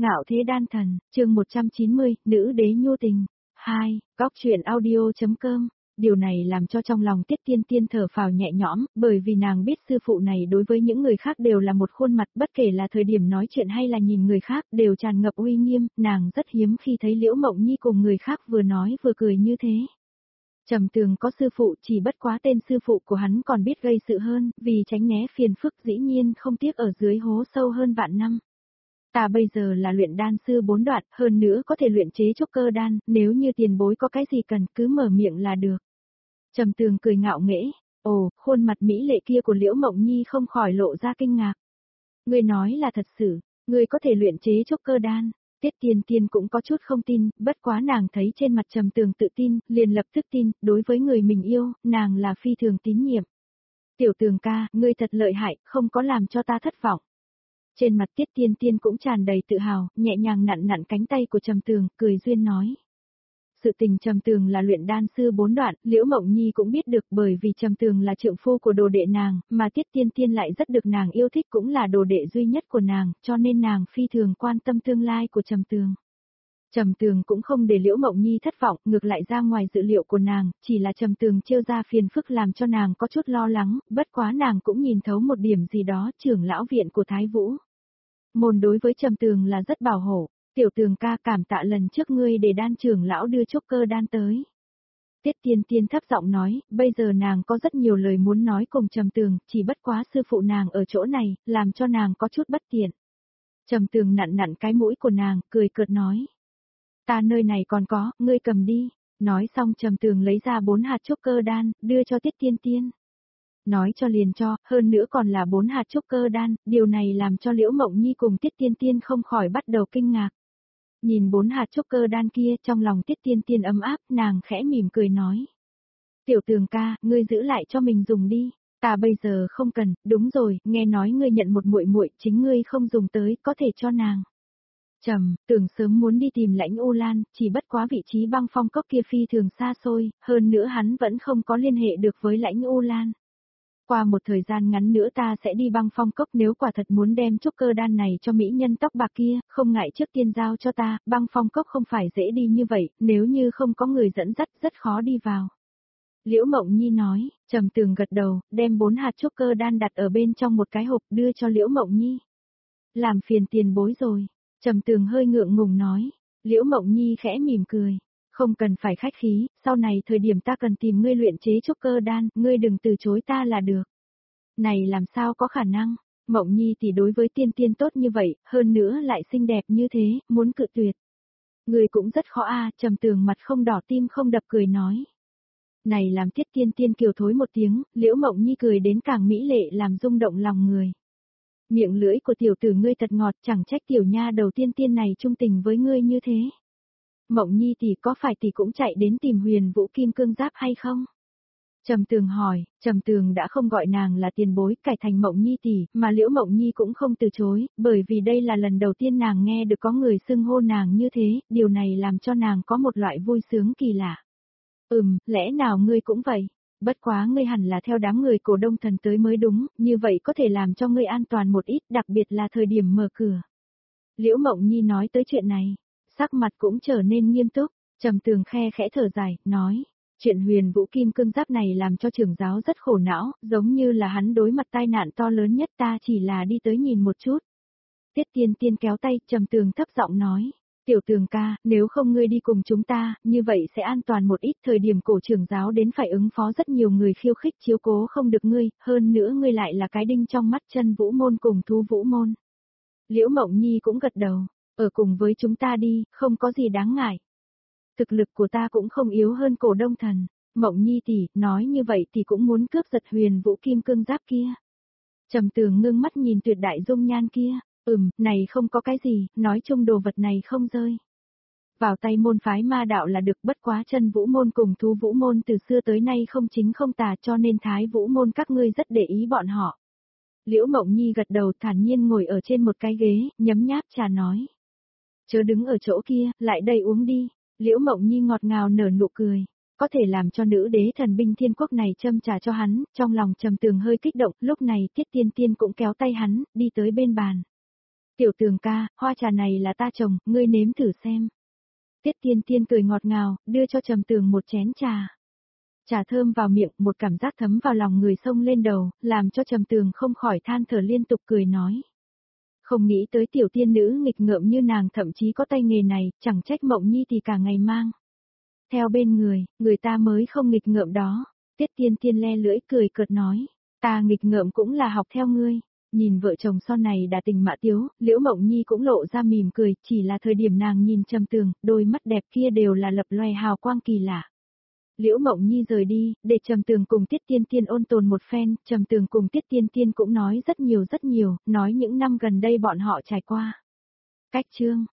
Ngạo thế đan thần, chương 190, nữ đế nhu tình. 2. Góc truyện audio.com. Điều này làm cho trong lòng Tiết Tiên Tiên thở phào nhẹ nhõm, bởi vì nàng biết sư phụ này đối với những người khác đều là một khuôn mặt, bất kể là thời điểm nói chuyện hay là nhìn người khác đều tràn ngập uy nghiêm, nàng rất hiếm khi thấy Liễu Mộng Nhi cùng người khác vừa nói vừa cười như thế. Trầm Tường có sư phụ, chỉ bất quá tên sư phụ của hắn còn biết gây sự hơn, vì tránh né phiền phức dĩ nhiên không tiếc ở dưới hố sâu hơn vạn năm. Ta bây giờ là luyện đan sư 4 đoạn, hơn nữa có thể luyện chế trúc cơ đan, nếu như tiền bối có cái gì cần cứ mở miệng là được. Trầm Tường cười ngạo nghễ, ồ, khuôn mặt mỹ lệ kia của Liễu Mộng Nhi không khỏi lộ ra kinh ngạc. Ngươi nói là thật sự, ngươi có thể luyện chế trúc cơ đan. Tiết Tiên Tiên cũng có chút không tin, bất quá nàng thấy trên mặt Trầm Tường tự tin, liền lập tức tin, đối với người mình yêu, nàng là phi thường tín nhiệm. Tiểu Tường ca, ngươi thật lợi hại, không có làm cho ta thất vọng. Trên mặt Tiết Tiên Tiên cũng tràn đầy tự hào, nhẹ nhàng nặn nặn cánh tay của Trầm Tường, cười duyên nói. Sự tình Trầm Tường là luyện đan sư 4 đoạn, Liễu Mộng Nhi cũng biết được, bởi vì Trầm Tường là trượng phu của đồ đệ nàng, mà Tiết Tiên Tiên lại rất được nàng yêu thích, cũng là đồ đệ duy nhất của nàng, cho nên nàng phi thường quan tâm tương lai của Trầm Tường. Trầm Tường cũng không để Liễu Mộng Nhi thất vọng, ngược lại ra ngoài dự liệu của nàng, chỉ là Trầm Tường trêu ra phiền phức làm cho nàng có chút lo lắng, bất quá nàng cũng nhìn thấu một điểm gì đó, trưởng lão viện của Thái Vũ môn đối với Trầm Tường là rất bảo hộ. Tiểu Tường ca, cảm tạ lần trước ngươi để đan trưởng lão đưa trúc cơ đan tới. Tiết Tiên Tiên thấp giọng nói, bây giờ nàng có rất nhiều lời muốn nói cùng Trầm Tường, chỉ bất quá sư phụ nàng ở chỗ này, làm cho nàng có chút bất tiện. Trầm Tường nặn nặn cái mũi của nàng, cười cợt nói. Ta nơi này còn có, ngươi cầm đi. Nói xong Trầm Tường lấy ra 4 hạt trúc cơ đan, đưa cho Tiết Tiên Tiên. Nói cho liền cho, hơn nữa còn là 4 hạt trúc cơ đan, điều này làm cho Liễu Mộng Nhi cùng Tiết Tiên Tiên không khỏi bắt đầu kinh ngạc. Nhìn 4 hạt trúc cơ đan kia, trong lòng Tiết Tiên Tiên ấm áp, nàng khẽ mỉm cười nói. Tiểu Tường ca, ngươi giữ lại cho mình dùng đi, ta bây giờ không cần, đúng rồi, nghe nói ngươi nhận một muội muội, chính ngươi không dùng tới, có thể cho nàng. Tường sớm muốn đi tìm Lãnh U Lan, chỉ bất quá vị trí băng phong cốc kia phi thường xa xôi, hơn nữa hắn vẫn không có liên hệ được với Lãnh U Lan. Qua một thời gian ngắn nữa ta sẽ đi băng phong cốc, nếu quả thật muốn đem trúc cơ đan này cho mỹ nhân tóc bạc kia, không ngại trước tiên giao cho ta, băng phong cốc không phải dễ đi như vậy, nếu như không có người dẫn dắt rất khó đi vào. Liễu Mộng Nhi nói, Trầm Tường gật đầu, đem 4 hạt trúc cơ đan đặt ở bên trong một cái hộp đưa cho Liễu Mộng Nhi. Làm phiền tiền bối rồi, Trầm Tường hơi ngượng ngùng nói, Liễu Mộng Nhi khẽ mỉm cười. Không cần phải khách khí, sau này thời điểm ta cần tìm ngươi luyện chế trúc cơ đan, ngươi đừng từ chối ta là được. Này làm sao có khả năng, Mộng Nhi thì đối với Tiên Tiên tốt như vậy, hơn nữa lại xinh đẹp như thế, muốn cự tuyệt. Ngươi cũng rất khó a. Trầm Tường mặt không đỏ tim không đập cười nói. Này làm Tiết Tiên Tiên kiều thối một tiếng, Liễu Mộng Nhi cười đến càng mỹ lệ làm rung động lòng người. Miệng lưỡi của tiểu tử ngươi thật ngọt, chẳng trách tiểu nha đầu Tiên Tiên này trung tình với ngươi như thế. Mộng Nhi tỷ có phải tỷ cũng chạy đến tìm Huyền Vũ Kim Cương Giáp hay không? Trầm Tường hỏi, Trầm Tường đã không gọi nàng là tiền bối, cải thành Mộng Nhi tỷ, mà Liễu Mộng Nhi cũng không từ chối, bởi vì đây là lần đầu tiên nàng nghe được có người xưng hô nàng như thế, điều này làm cho nàng có một loại vui sướng kỳ lạ. Lẽ nào ngươi cũng vậy? Bất quá ngươi hẳn là theo đám người Cổ Đông Thần tới mới đúng, như vậy có thể làm cho ngươi an toàn một ít, đặc biệt là thời điểm mở cửa. Liễu Mộng Nhi nói tới chuyện này, sắc mặt cũng trở nên nghiêm túc, Trầm Tường khe khẽ thở dài, nói, chuyện Huyền Vũ Kim Cương Giáp này làm cho trưởng giáo rất khổ não, giống như là hắn đối mặt tai nạn to lớn nhất, ta chỉ là đi tới nhìn một chút. Tiết Tiên Tiên kéo tay, Trầm Tường thấp giọng nói, Tiểu Tường ca, nếu không ngươi đi cùng chúng ta, như vậy sẽ an toàn một ít, thời điểm cổ trưởng giáo đến phải ứng phó rất nhiều người khiêu khích chiếu cố không được ngươi, hơn nữa ngươi lại là cái đinh trong mắt Chân Vũ môn cùng Thú Vũ môn. Liễu Mộng Nhi cũng gật đầu. Ở cùng với chúng ta đi, không có gì đáng ngại. Thực lực của ta cũng không yếu hơn Cổ Đông Thần. Mộng Nhi tỷ, nói như vậy thì cũng muốn cướp giật Huyền Vũ Kim Cương Giáp kia. Trầm Tường ngưng mắt nhìn tuyệt đại dung nhan kia, này không có cái gì, nói chung đồ vật này không rơi. Vào tay môn phái ma đạo là được, bất quá Chân Vũ môn cùng Thú Vũ môn từ xưa tới nay không chính không tà, cho nên Thái Vũ môn các ngươi rất để ý bọn họ. Liễu Mộng Nhi gật đầu thản nhiên ngồi ở trên một cái ghế, nhấm nháp trà nói. Chớ đứng ở chỗ kia, lại đây uống đi. Liễu Mộng Nhi ngọt ngào nở nụ cười. Có thể làm cho nữ đế thần binh thiên quốc này châm trà cho hắn, trong lòng Trầm Tường hơi kích động, lúc này Tiết Tiên Tiên cũng kéo tay hắn, đi tới bên bàn. Tiểu Tường ca, hoa trà này là ta trồng, ngươi nếm thử xem. Tiết Tiên Tiên cười ngọt ngào, đưa cho Trầm Tường một chén trà. Trà thơm vào miệng, một cảm giác thấm vào lòng người xông lên đầu, làm cho Trầm Tường không khỏi than thở liên tục cười nói. Không nghĩ tới tiểu tiên nữ nghịch ngợm như nàng thậm chí có tay nghề này, chẳng trách Mộng Nhi thì cả ngày mang. Theo bên người ta mới không nghịch ngợm đó. Tiết Tiên Tiên le lưỡi cười cợt nói, ta nghịch ngợm cũng là học theo ngươi. Nhìn vợ chồng son này đã tình mã tiếu, Liễu Mộng Nhi cũng lộ ra mỉm cười, chỉ là thời điểm nàng nhìn Trầm Tường, đôi mắt đẹp kia đều là lập loè hào quang kỳ lạ. Liễu Mộng Nhi rời đi, để Trầm Tường cùng Tiết Tiên Tiên ôn tồn một phen, Trầm Tường cùng Tiết Tiên Tiên cũng nói rất nhiều, nói những năm gần đây bọn họ trải qua. Cách chương